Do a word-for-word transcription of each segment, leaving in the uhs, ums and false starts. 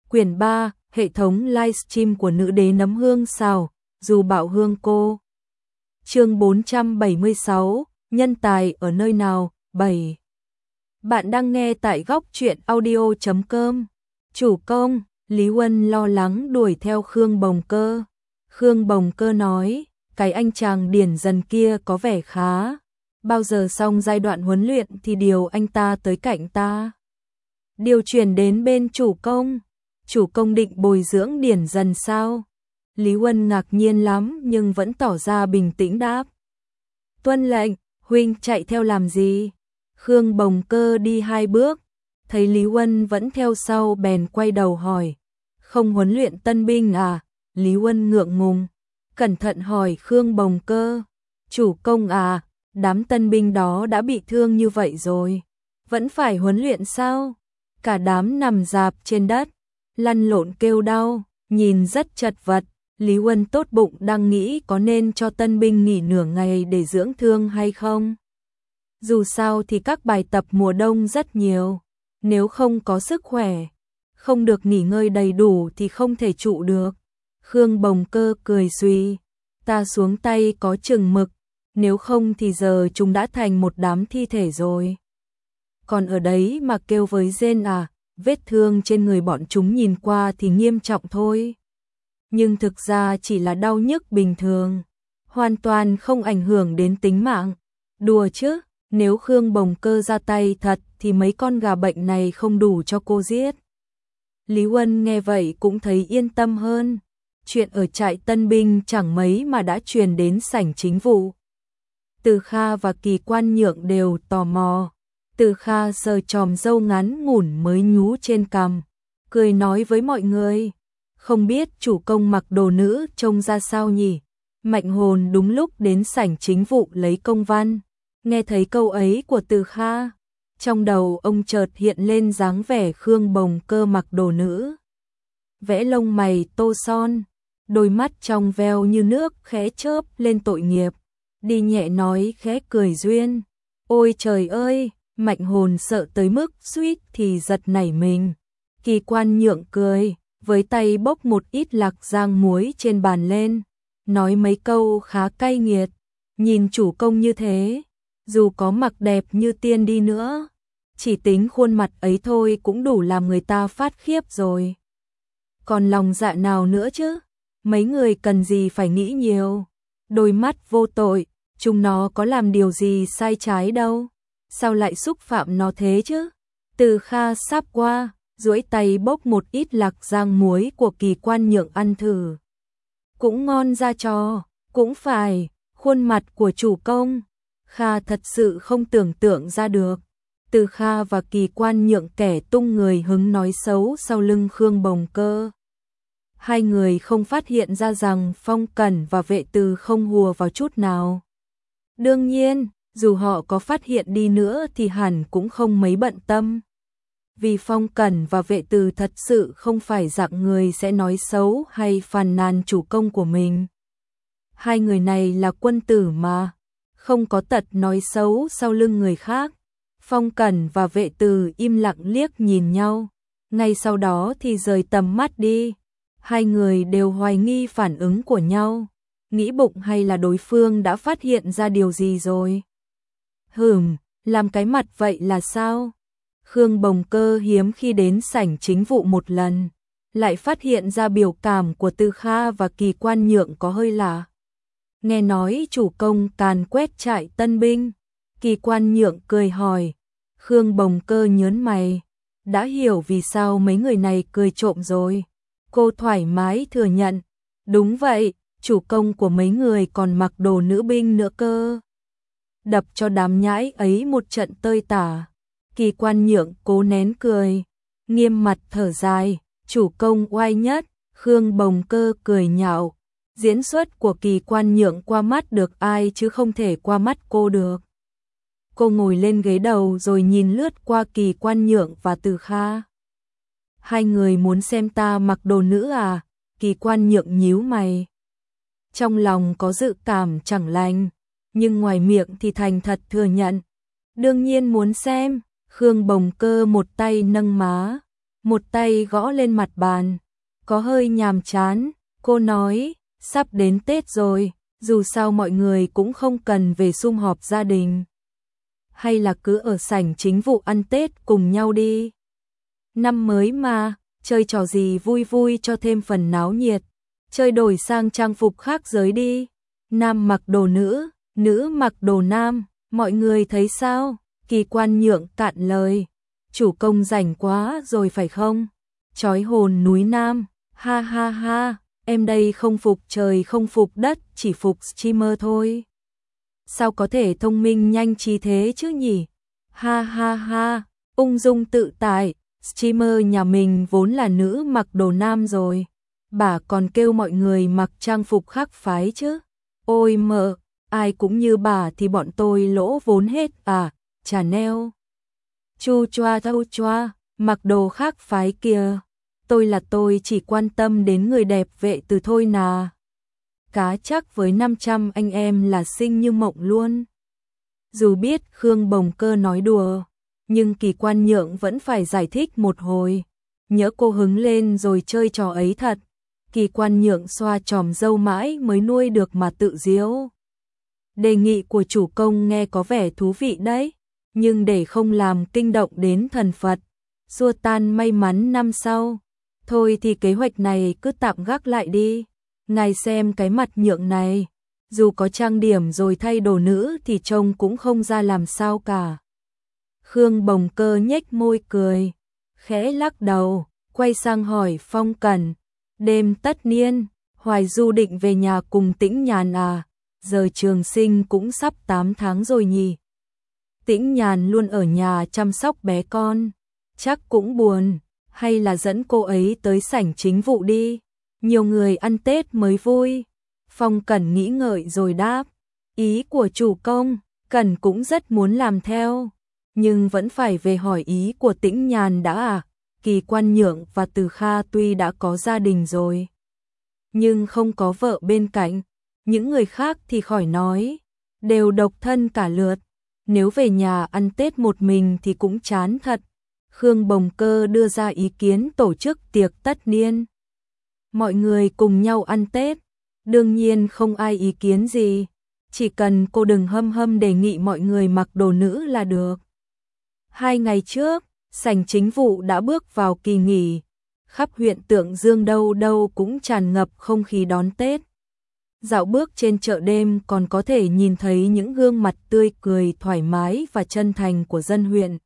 Quyển ba, hệ thống livestream của nữ đế nấm hương xào, dù bảo hương cô. Chương bốn trăm bảy mươi sáu, nhân tài ở nơi nào? bảy. Bạn đang nghe tại góc truyện audio chấm com. Chủ công, Lý Huân lo lắng đuổi theo Khương Bồng Cơ. Khương Bồng Cơ nói, cái anh chàng điển dần kia có vẻ khá. Bao giờ xong giai đoạn huấn luyện thì điều anh ta tới cạnh ta. Điều chuyển đến bên chủ công. Chủ công định bồi dưỡng điển dần sao? Lý Huân ngạc nhiên lắm nhưng vẫn tỏ ra bình tĩnh đáp. Tuân lệnh, huynh chạy theo làm gì? Khương Bồng Cơ đi hai bước, thấy Lý Huân vẫn theo sau bèn quay đầu hỏi. Không huấn luyện tân binh à? Lý Huân ngượng ngùng, cẩn thận hỏi Khương Bồng Cơ. Chủ công à, đám tân binh đó đã bị thương như vậy rồi, vẫn phải huấn luyện sao? Cả đám nằm rạp trên đất, lăn lộn kêu đau, nhìn rất chật vật. Lý Huân tốt bụng đang nghĩ có nên cho tân binh nghỉ nửa ngày để dưỡng thương hay không. Dù sao thì các bài tập mùa đông rất nhiều, nếu không có sức khỏe, không được nghỉ ngơi đầy đủ thì không thể trụ được. Khương Bồng Cơ cười suy, ta xuống tay có chừng mực, nếu không thì giờ chúng đã thành một đám thi thể rồi. Còn ở đấy mà kêu với rên à, vết thương trên người bọn chúng nhìn qua thì nghiêm trọng thôi. Nhưng thực ra chỉ là đau nhức bình thường, hoàn toàn không ảnh hưởng đến tính mạng. Đùa chứ, nếu Khương Bồng Cơ ra tay thật thì mấy con gà bệnh này không đủ cho cô giết. Lý Huân nghe vậy cũng thấy yên tâm hơn. Chuyện ở trại tân binh chẳng mấy mà đã truyền đến sảnh chính vụ. Từ Kha và Kỳ Quan Nhượng đều tò mò. Từ Kha sờ chòm râu ngắn ngủn mới nhú trên cằm, cười nói với mọi người. Không biết chủ công mặc đồ nữ trông ra sao nhỉ? Mạnh Hồn đúng lúc đến sảnh chính vụ lấy công văn. Nghe thấy câu ấy của Từ Kha, trong đầu ông chợt hiện lên dáng vẻ Khương Bồng Cơ mặc đồ nữ. Vẽ lông mày tô son, đôi mắt trong veo như nước khẽ chớp lên tội nghiệp. Đi nhẹ nói khẽ cười duyên. Ôi trời ơi, Mạnh Hồn sợ tới mức suýt thì giật nảy mình. Kỳ Quan Nhượng cười, với tay bốc một ít lạc rang muối trên bàn lên, nói mấy câu khá cay nghiệt. Nhìn chủ công như thế, dù có mặc đẹp như tiên đi nữa, chỉ tính khuôn mặt ấy thôi cũng đủ làm người ta phát khiếp rồi. Còn lòng dạ nào nữa chứ? Mấy người cần gì phải nghĩ nhiều. Đôi mắt vô tội, chúng nó có làm điều gì sai trái đâu, sao lại xúc phạm nó thế chứ? Từ Kha sắp qua, duỗi tay bốc một ít lạc rang muối của Kỳ Quan Nhượng ăn thử. Cũng ngon ra trò, cũng phải, khuôn mặt của chủ công. Kha thật sự không tưởng tượng ra được. Từ Kha và Kỳ Quan Nhượng kẻ tung người hứng nói xấu sau lưng Khương Bồng Cơ. Hai người không phát hiện ra rằng Phong Cẩn và Vệ Từ không hùa vào chút nào. Đương nhiên, dù họ có phát hiện đi nữa thì hẳn cũng không mấy bận tâm. Vì Phong Cẩn và Vệ Từ thật sự không phải dạng người sẽ nói xấu hay phàn nàn chủ công của mình. Hai người này là quân tử mà, không có tật nói xấu sau lưng người khác. Phong Cẩn và Vệ Từ im lặng liếc nhìn nhau, ngay sau đó thì rời tầm mắt đi. Hai người đều hoài nghi phản ứng của nhau, nghĩ bụng hay là đối phương đã phát hiện ra điều gì rồi. Hừm, làm cái mặt vậy là sao? Khương Bồng Cơ hiếm khi đến sảnh chính vụ một lần, lại phát hiện ra biểu cảm của Từ Kha và Kỳ Quan Nhượng có hơi lạ. Nghe nói chủ công càn quét trại tân binh. Kỳ Quan Nhượng cười hỏi. Khương Bồng Cơ nhớn mày, đã hiểu vì sao mấy người này cười trộm rồi. Cô thoải mái thừa nhận, đúng vậy, chủ công của mấy người còn mặc đồ nữ binh nữa cơ. Đập cho đám nhãi ấy một trận tơi tả. Kỳ Quan Nhượng cố nén cười, nghiêm mặt thở dài, chủ công oai nhất. Khương Bồng Cơ cười nhạo, diễn xuất của Kỳ Quan Nhượng qua mắt được ai chứ không thể qua mắt cô được. Cô ngồi lên ghế đầu rồi nhìn lướt qua Kỳ Quan Nhượng và Từ Kha. Hai người muốn xem ta mặc đồ nữ à? Kỳ Quan Nhượng nhíu mày. Trong lòng có dự cảm chẳng lành, nhưng ngoài miệng thì thành thật thừa nhận. Đương nhiên muốn xem. Khương Bồng Cơ một tay nâng má, một tay gõ lên mặt bàn, có hơi nhàm chán, cô nói, sắp đến Tết rồi, dù sao mọi người cũng không cần về sum họp gia đình. Hay là cứ ở sảnh chính vụ ăn Tết cùng nhau đi. Năm mới mà, chơi trò gì vui vui cho thêm phần náo nhiệt, chơi đổi sang trang phục khác giới đi. Nam mặc đồ nữ, nữ mặc đồ nam, mọi người thấy sao? Kỳ Quan Nhượng cạn lời. Chủ công rảnh quá rồi phải không? Chói hồn núi Nam, ha ha ha, em đây không phục trời không phục đất, chỉ phục streamer thôi. Sao có thể thông minh nhanh trí thế chứ nhỉ? Ha ha ha, ung dung tự tại, streamer nhà mình vốn là nữ mặc đồ nam rồi. Bà còn kêu mọi người mặc trang phục khác phái chứ. Ôi mợ, ai cũng như bà thì bọn tôi lỗ vốn hết à, Chanel. Chu choa thâu choa, mặc đồ khác phái kìa. Tôi là tôi chỉ quan tâm đến người đẹp Vệ Từ thôi nà. Cá chắc với năm trăm anh em là xinh như mộng luôn. Dù biết Khương Bồng Cơ nói đùa, nhưng Kỳ Quan Nhượng vẫn phải giải thích một hồi. Nhớ cô hứng lên rồi chơi trò ấy thật. Kỳ Quan Nhượng xoa chòm râu mãi mới nuôi được mà tự diếu. Đề nghị của chủ công nghe có vẻ thú vị đấy, nhưng để không làm kinh động đến thần Phật, xua tan may mắn năm sau, thôi thì kế hoạch này cứ tạm gác lại đi. Ngài xem cái mặt Nhượng này, dù có trang điểm rồi thay đồ nữ thì trông cũng không ra làm sao cả. Khương Bồng Cơ nhếch môi cười, khẽ lắc đầu, quay sang hỏi Phong Cẩn, đêm tất niên, Hoài Du định về nhà cùng Tĩnh Nhàn à, giờ Trường Sinh cũng sắp tám tháng rồi nhỉ. Tĩnh Nhàn luôn ở nhà chăm sóc bé con, chắc cũng buồn, hay là dẫn cô ấy tới sảnh chính vụ đi, nhiều người ăn Tết mới vui. Phong Cẩn nghĩ ngợi rồi đáp, ý của chủ công, Cẩn cũng rất muốn làm theo, nhưng vẫn phải về hỏi ý của Tĩnh Nhàn đã à. Kỳ Quan Nhượng và Từ Kha tuy đã có gia đình rồi, nhưng không có vợ bên cạnh, những người khác thì khỏi nói, đều độc thân cả lượt, nếu về nhà ăn Tết một mình thì cũng chán thật. Khương Bồng Cơ đưa ra ý kiến tổ chức tiệc tất niên, mọi người cùng nhau ăn Tết, đương nhiên không ai ý kiến gì, chỉ cần cô đừng hâm hâm đề nghị mọi người mặc đồ nữ là được. Hai ngày trước, sảnh chính vụ đã bước vào kỳ nghỉ, khắp huyện Tượng Dương đâu đâu cũng tràn ngập không khí đón Tết. Dạo bước trên chợ đêm còn có thể nhìn thấy những gương mặt tươi cười thoải mái và chân thành của dân huyện.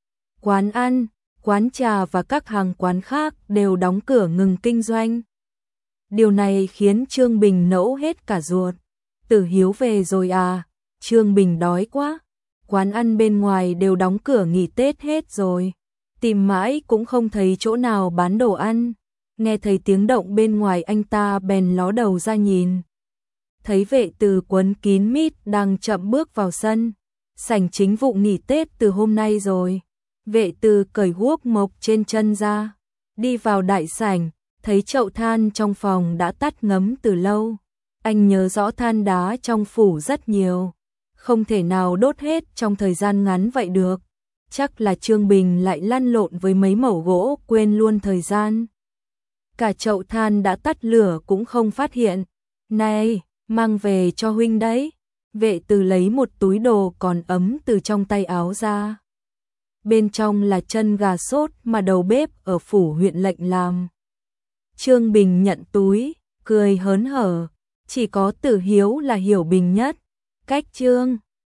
Quán ăn, quán trà và các hàng quán khác đều đóng cửa ngừng kinh doanh. Điều này khiến Trương Bình nẫu hết cả ruột. Tử Hiếu về rồi à? Trương Bình đói quá. Quán ăn bên ngoài đều đóng cửa nghỉ Tết hết rồi. Tìm mãi cũng không thấy chỗ nào bán đồ ăn. Nghe thấy tiếng động bên ngoài anh ta bèn ló đầu ra nhìn. Thấy Vệ Từ quấn kín mít đang chậm bước vào sân. Sảnh chính vụ nghỉ Tết từ hôm nay rồi. Vệ Từ cởi guốc mộc trên chân ra, đi vào đại sảnh, thấy chậu than trong phòng đã tắt ngấm từ lâu. Anh nhớ rõ than đá trong phủ rất nhiều, không thể nào đốt hết trong thời gian ngắn vậy được. Chắc là Trương Bình lại lăn lộn với mấy mẩu gỗ quên luôn thời gian. Cả chậu than đã tắt lửa cũng không phát hiện. Này, mang về cho huynh đấy. Vệ Từ lấy một túi đồ còn ấm từ trong tay áo ra. Bên trong là chân gà sốt mà đầu bếp ở phủ huyện lệnh làm. Trương Bình nhận túi, cười hớn hở, chỉ có Tử Hiếu là hiểu Bình nhất. Cách Trương